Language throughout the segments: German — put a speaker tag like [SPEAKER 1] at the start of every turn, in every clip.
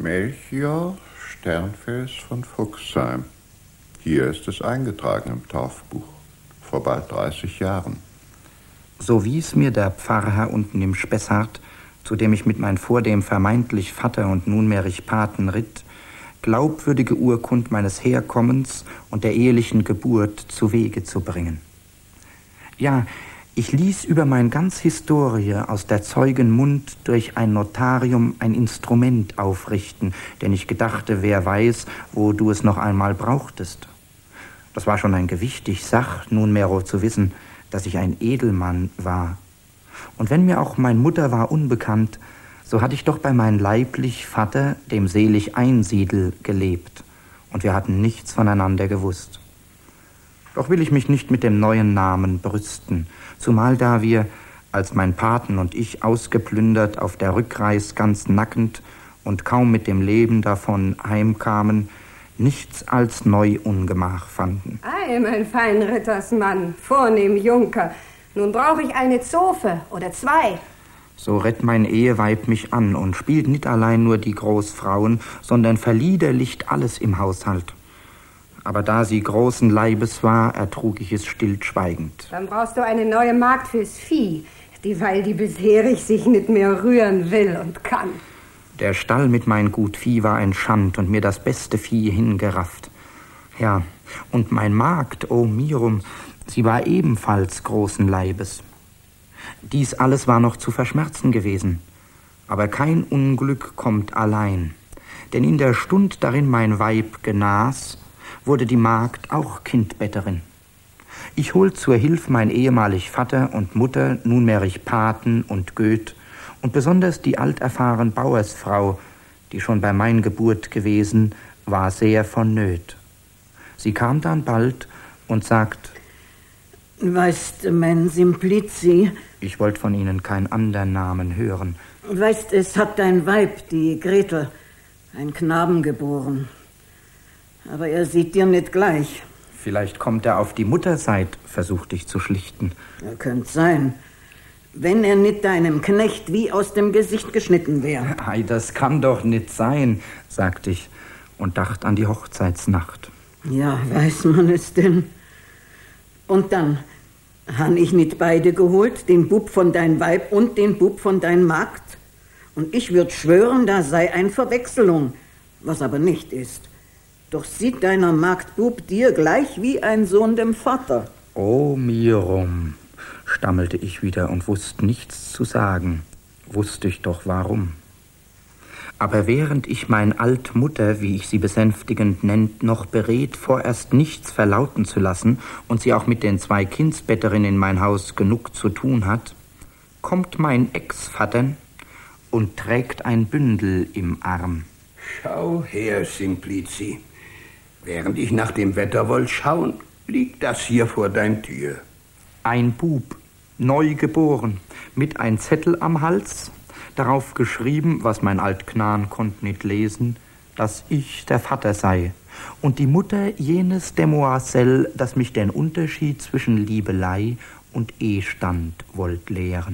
[SPEAKER 1] Melchior Sternfels von Fuchsheim. Hier ist es eingetragen im Taufbuch. Vor bald 30 Jahren.
[SPEAKER 2] So wies mir der Pfarrherr unten im Spessart, zu dem ich mit mein vordem vermeintlich Vater und nunmehrig Paten ritt, glaubwürdige Urkund meines Herkommens und der ehelichen Geburt zu Wege zu bringen. Ja, ich ließ über mein ganz Historie aus der Zeugen Mund durch ein Notarium ein Instrument aufrichten, denn ich gedachte, wer weiß, wo du es noch einmal brauchtest. Das war schon ein gewichtig Sach, nunmehro zu wissen, dass ich ein Edelmann war. Und wenn mir auch mein Mutter war unbekannt, so hatte ich doch bei mein leiblich Vater, dem selig Einsiedel, gelebt, und wir hatten nichts voneinander gewusst. Doch will ich mich nicht mit dem neuen Namen brüsten, zumal da wir, als mein Paten und ich ausgeplündert auf der Rückreis ganz nackend und kaum mit dem Leben davon heimkamen, nichts als Neuungemach fanden.
[SPEAKER 3] Ei, mein Feinrittersmann, vornehm Junker, nun brauche ich eine Zofe oder 2.
[SPEAKER 2] So rett mein Eheweib mich an und spielt nicht allein nur die Großfrauen, sondern verliederlicht alles im Haushalt. Aber da sie großen Leibes war, ertrug ich es stillschweigend.
[SPEAKER 3] Dann brauchst du eine neue Magd fürs Vieh, dieweil die bisherig sich nicht mehr rühren will und kann.
[SPEAKER 2] Der Stall mit mein gut Vieh war ein Schand und mir das beste Vieh hingerafft. Ja, und mein Magd, o Mirum, sie war ebenfalls großen Leibes. Dies alles war noch zu verschmerzen gewesen. Aber kein Unglück kommt allein. Denn in der Stund, darin mein Weib genas, wurde die Magd auch Kindbetterin. Ich holt zur Hilf mein ehemalig Vater und Mutter, nunmehrig Paten und Göth, und besonders die alterfahren Bauersfrau, die schon bei mein Geburt gewesen, war sehr vonnöt. Sie kam dann bald und sagt:
[SPEAKER 4] Weißt, mein Simplici...
[SPEAKER 2] Ich wollte von Ihnen keinen anderen Namen hören.
[SPEAKER 4] Weißt, es hat dein Weib, die Gretel, einen Knaben geboren. Aber er sieht dir nicht gleich.
[SPEAKER 2] Vielleicht kommt er auf die Mutterseit, versuchte ich zu schlichten.
[SPEAKER 4] Er könnte sein, wenn er nicht deinem Knecht wie aus dem Gesicht geschnitten wäre.
[SPEAKER 2] Ei, das kann doch nicht sein, sagte ich und dachte an die Hochzeitsnacht.
[SPEAKER 4] Ja, weiß man es denn? Und dann, han ich nicht beide geholt, den Bub von dein Weib und den Bub von dein Magd? Und ich würd schwören, da sei ein Verwechselung, was aber nicht ist. Doch sieht deiner Magd Bub dir gleich wie ein Sohn dem Vater.
[SPEAKER 2] O Mirum, stammelte ich wieder und wusste nichts zu sagen. Wusste ich doch warum. Aber während ich mein Altmutter, wie ich sie besänftigend nennt, noch berät, vorerst nichts verlauten zu lassen und sie auch mit den 2 Kindsbetterinnen in mein Haus genug zu tun hat, kommt mein Ex-Vater und trägt ein Bündel im Arm.
[SPEAKER 5] Schau her, Simplici. Während ich nach dem Wetter wollt schauen, liegt das hier vor dein Tür.
[SPEAKER 2] Ein Bub, neu geboren, mit ein Zettel am Hals, darauf geschrieben, was mein Altknan konnt nicht lesen, dass ich der Vater sei und die Mutter jenes Demoiselle, das mich den Unterschied zwischen Liebelei und Ehestand wollt lehren.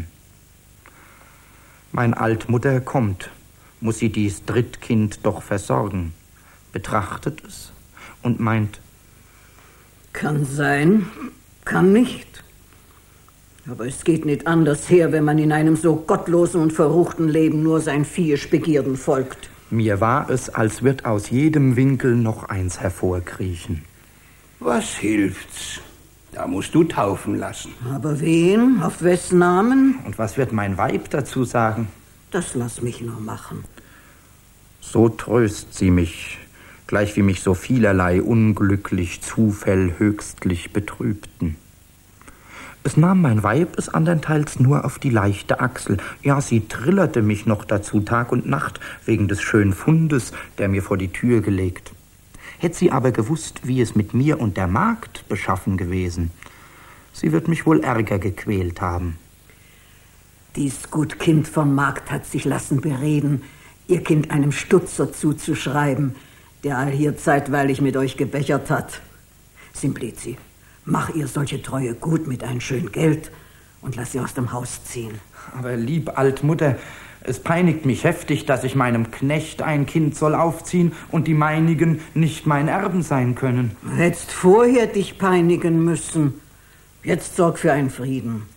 [SPEAKER 2] Mein Altmutter kommt, muss sie dies Drittkind doch versorgen, betrachtet es und meint:
[SPEAKER 4] Kann sein, kann nicht. Aber es geht nicht anders her, wenn man in einem so gottlosen und verruchten Leben nur sein viehisch Begierden folgt.
[SPEAKER 2] Mir war es, als wird aus jedem Winkel noch eins hervorkriechen.
[SPEAKER 5] Was hilft's? Da musst du taufen lassen.
[SPEAKER 4] Aber wen? Auf wessen Namen?
[SPEAKER 2] Und was wird mein Weib dazu sagen?
[SPEAKER 4] Das lass mich nur machen.
[SPEAKER 2] So tröst sie mich, gleich wie mich so vielerlei unglücklich Zufäll höchstlich betrübten. Es nahm mein Weib es andernteils nur auf die leichte Achsel. Ja, sie trillerte mich noch dazu Tag und Nacht wegen des schönen Fundes, der mir vor die Tür gelegt. Hätte sie aber gewusst, wie es mit mir und der Magd beschaffen gewesen, sie wird mich wohl ärger gequält haben.
[SPEAKER 4] Dies gut Kind vom Magd hat sich lassen bereden, ihr Kind einem Stutzer zuzuschreiben, der allhier zeitweilig mit euch gebechert hat. Simplici, mach ihr solche Treue gut mit ein schön Geld und lass sie aus dem Haus ziehen.
[SPEAKER 2] Aber lieb Altmutter, Es peinigt mich heftig, dass ich meinem Knecht ein Kind soll aufziehen und die meinigen nicht mein Erben sein können.
[SPEAKER 4] Du hättest vorher dich peinigen müssen. Jetzt sorg für einen Frieden.